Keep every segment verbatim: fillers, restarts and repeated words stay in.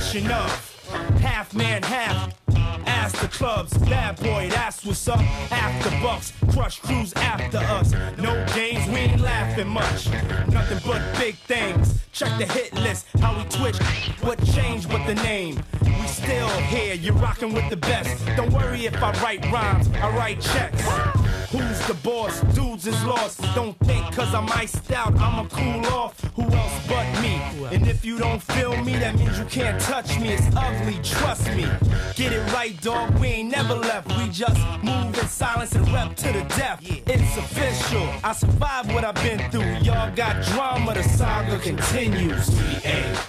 definition of half man, half ass the clubs. Bad boy, that's what's up. After bucks, crush crews after us. No games, we ain't laughing much. Nothing but big things. Check the hit list, how we twitch. What changed but the name? We still here, you're rocking with the best. Don't worry if I write rhymes, I write checks. Who's the boss? Dudes is lost. Don't think cause I'm iced out, I'ma cool off. Who else but me? And if you don't feel me, that means you can't touch me. It's ugly, trust me. Get it right, dog, we ain't never left. We just move in silence and rep to the death. It's official, I survived what I've been through. Y'all got drama, the saga continues. We ain't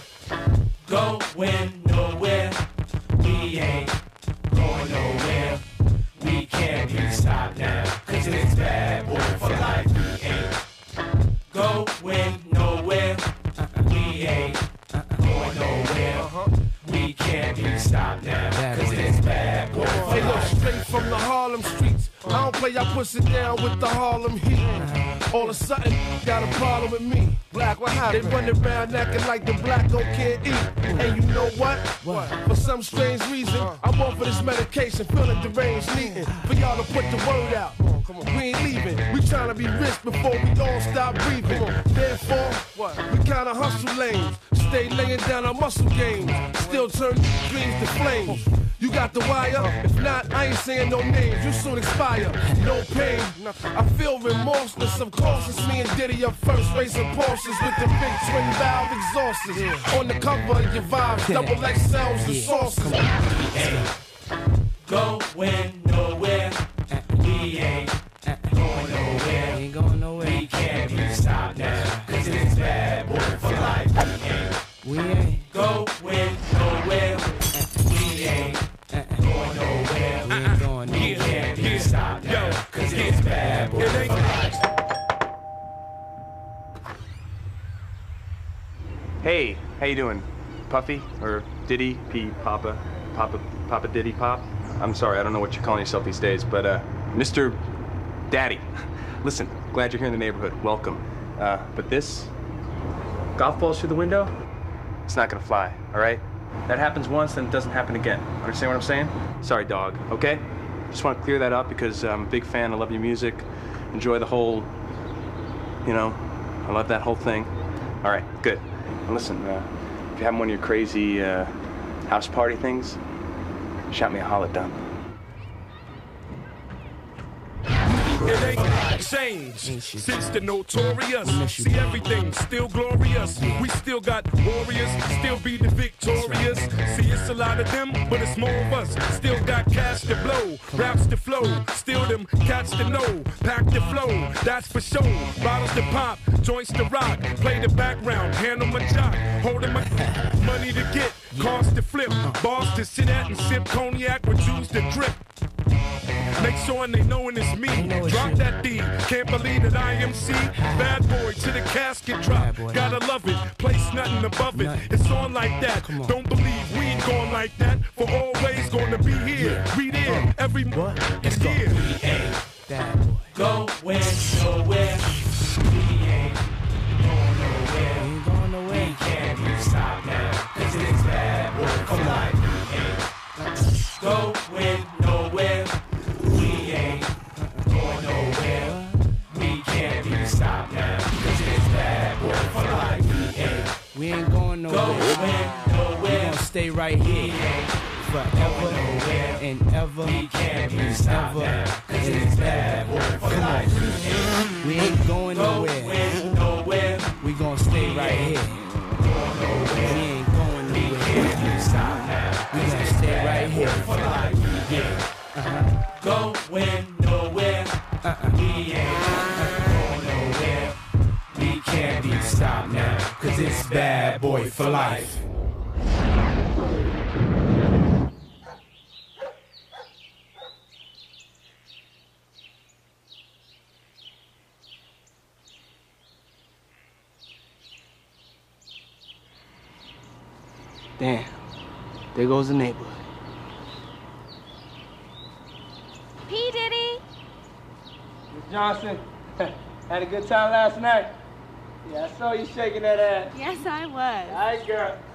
going nowhere. We ain't going nowhere. We can't be stopped now, cause it's bad boy for life. We ain't going nowhere. We ain't going nowhere. We can't be stopped now, cause it's bad boy for hey, life. look, straight from the Harlem streets. I don't play, I push it down with the Harlem heat. All of a sudden, got a problem with me. Black, what happened? They run around acting like the black don't can't eat. And you know what? What? For some strange reason, I'm on for this medication, feeling deranged, needing for y'all to put the word out. Come on, we ain't leaving. We tryna be rich before we all stop breathing. Therefore, what? We kinda hustle lanes. Stay laying down our muscle games. Still turn dreams to flames. You got the wire? If not, I ain't saying no names. You soon expire. No pain. I feel remorseless. Of course, it's me and Diddy up first, racing Porsches with the big twin valve exhausts. On the cover of your vibes, double X Ls and sauces. We ain't going nowhere. We ain't going nowhere. Ain't going nowhere. We can't be stopped now, cause it's bad boy for life. We ain't We ain't going nowhere. We ain't going nowhere. We ain't going We nowhere. can't be stopped now, cause it's bad boy for life. Hey, how you doing? Puffy or Diddy, P, Papa, Papa, Papa Diddy Pop? I'm sorry, I don't know what you're calling yourself these days, but uh, Mister Daddy. Listen, glad you're here in the neighborhood. Welcome. Uh, but this golf balls through the window, it's not gonna fly. All right? That happens once, then it doesn't happen again. Understand what I'm saying? Sorry, dog. Okay? Just want to clear that up because I'm a big fan. I love your music. Enjoy the whole, you know, I love that whole thing. All right, good. Now listen, uh, if you're having one of your crazy uh, house party things, shout me a holla done. It ain't changed since the notorious. See, everything still glorious. We still got warriors, still be the victorious. See, it's a lot of them, but it's more of us. Still got cash to blow, raps to flow. Still them cats to know, pack the flow, that's for sure. Bottles to pop, joints to rock. Play the background, handle my jock. Holding my money to get, cars to flip. Bars to sit at and sip cognac with juice to drip. Make sure they knowin' it's me. Drop that D. Can't believe that I am C. Bad boy to the casket drop. Gotta love it. Place nothing above it. It's on like that. Don't believe we ain't going like that. For always gonna be here. We there. Every month is here. We ain't Bad boy. going nowhere. We ain't going nowhere. We ain't going nowhere. We can't be stopped now, cause it's bad boy for life. We ain't going nowhere. We ain't going nowhere. We can't be stopped now, cause it's bad boy for life. We ain't We ain't going nowhere. going We nowhere. gonna stay right here forever and ever We can't be and stopped ever. now, cause it's bad boy for life. We ain't going nowhere. Going nowhere. We gonna stay right here. We ain't going We nowhere. can't be stopped now, We gonna stay right here. for life. We ain't going nowhere. We ain't going nowhere. We can't be stopped now, cause it's bad boy for life. Damn. There goes the neighborhood. P. Diddy. Miss Johnson, had a good time last night. Yeah, I saw you shaking that ass. Yes, I was. All right, girl.